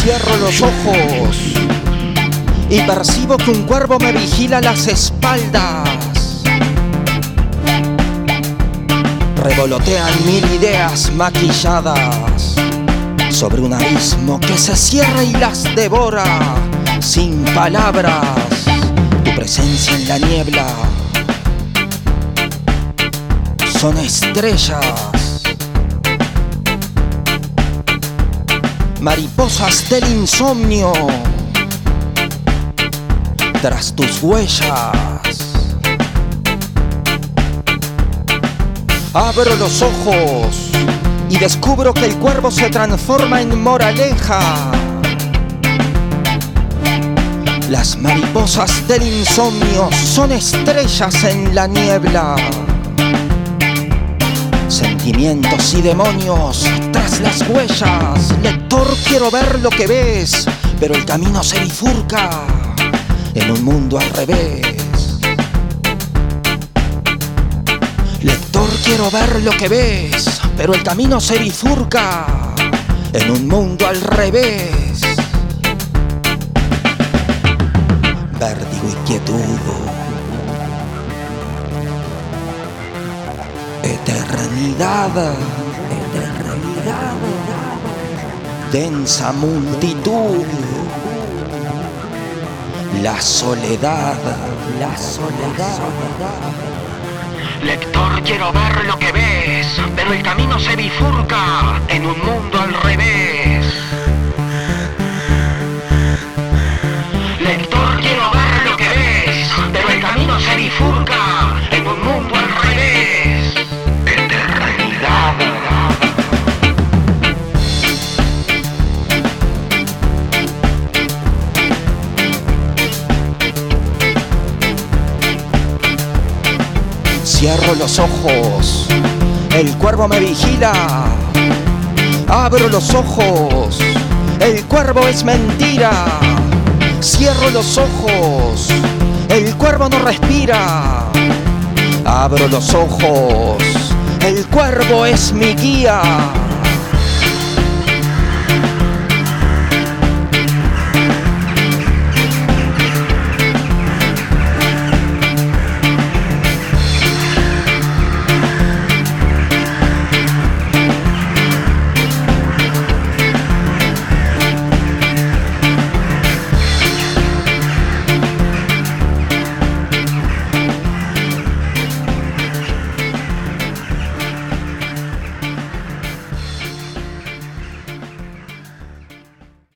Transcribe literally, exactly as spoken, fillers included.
Cierro los ojos y percibo que un cuervo me vigila las espaldas. Revolotean mil ideas maquilladas sobre un abismo que se cierra y las devora sin palabras. Tu presencia en la niebla son estrellas, mariposas del insomnio tras tus huellas. Abro los ojos y descubro que el cuervo se transforma en moraleja. Las mariposas del insomnio son estrellas en la niebla. Sentimientos y demonios tras las huellas. Lector, quiero ver lo que ves, pero el camino se bifurca en un mundo al revés. Lector, quiero ver lo que ves, pero el camino se bifurca en un mundo al revés. Vértigo y quietud, eternidad, eternidad, densa multitud, la soledad, la soledad. Lector, quiero ver lo que ves, pero el camino se bifurca en un mundo al revés. Lector, quiero ver lo que ves, pero el camino se bifurca en un mundo al revés. Eternidad. Cierro los ojos, el cuervo me vigila. Abro los ojos, el cuervo es mentira. Cierro los ojos, el cuervo no respira. Abro los ojos, el cuervo es mi guía.